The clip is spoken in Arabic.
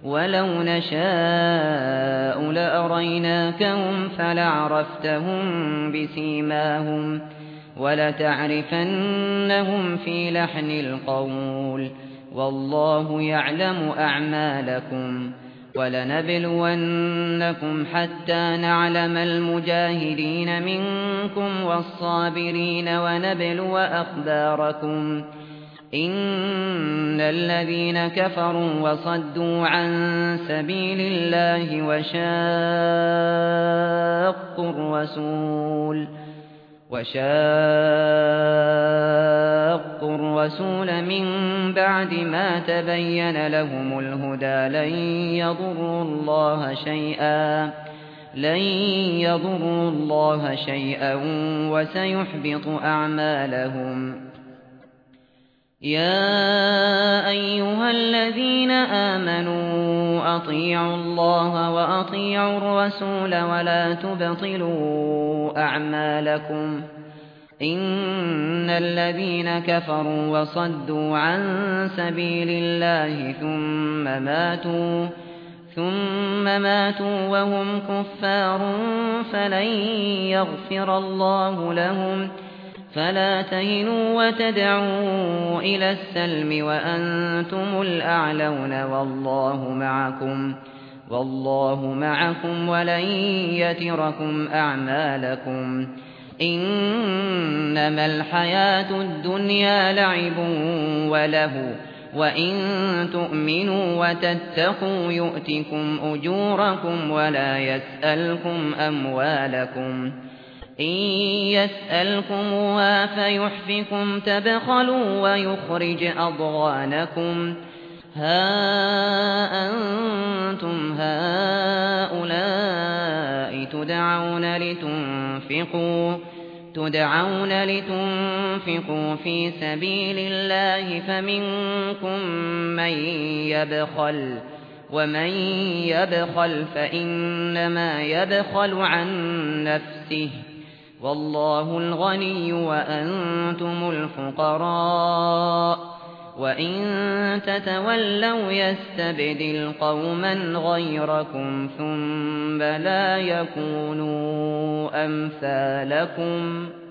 وَلَوْ نَشَاءُ لَأَرَيْنَاكَهُمْ فَلَعَرَفْتَهُم بِسِيمَاهُمْ وَلَتَعْرِفَنَّهُمْ فِي لَحْنِ الْقَوْلِ وَاللَّهُ يَعْلَمُ أَعْمَالَكُمْ وَلَنَبْلُوَنَّكُمْ حَتَّى نَعْلَمَ الْمُجَاهِدِينَ مِنكُمْ وَالصَّابِرِينَ وَنَبْلُوَ أَخْبَارَكُمْ إِنَّ الَّذِينَ كَفَرُوا وَصَدُّوا عَن سَبِيلِ اللَّهِ وَشَاقُّوا الرَّسُولَ مِن بَعْدِ مَا تَبَيَّنَ لَهُمُ الْهُدَىٰ لَن يَضُرُّوا اللَّهَ شَيْئًا وَسَيُحْبِطُ أَعْمَالَهُمْ يَا أَيُّهَا الَّذِينَ آمَنُوا أَطِيعُوا اللَّهَ وَأَطِيعُوا الرَّسُولَ وَلَا تُبْطِلُوا أَعْمَالَكُمْ إِنَّ الَّذِينَ كَفَرُوا وَصَدُّوا عَن سَبِيلِ اللَّهِ ثُمَّ مَاتُوا وَهُمْ كُفَّارٌ فَلَن يَغْفِرَ اللَّهُ لَهُمْ فَلَا تَهِنُوا وَتَدْعُوا إِلَى السَّلْمِ وَأَنتُمُ الْأَعْلَوْنَ وَاللَّهُ مَعَكُمْ وَلَن يَتِرَكُمْ أَعْمَالَكُمْ إِنَّمَا الْحَيَاةُ الدُّنْيَا لَعِبٌ وَلَهْوٌ وَإِن تُؤْمِنُوا وَتَتَّقُوا يُؤْتِكُمْ أُجُورَكُمْ وَلَا يَسْأَلْكُمْ أَمْوَالَكُمْ إِن يَسْأَلْكُمُوهَا فَيُحْفِكُمْ تَبْخَلُوا وَيُخْرِجْ أَضْغَانَكُمْ هَا أَنتُمْ هَؤُلَاءِ تُدْعَوْنَ لِتُنفِقُوا فِي سَبِيلِ اللَّهِ فَمِنكُم مَّن يَبْخَلُ وَمَن يَبْخَلْ فَإِنَّمَا يَبْخَلُ عَن نَّفْسِهِ وَاللَّهُ الْغَنِيُّ وَأَنتُمُ الْفُقَرَاءُ وَإِن تَتَوَلَّوْا يَسْتَبْدِلْ قَوْمًا غَيْرَكُمْ ثُمَّ لَا يَكُونُوا أَمْثَالَكُمْ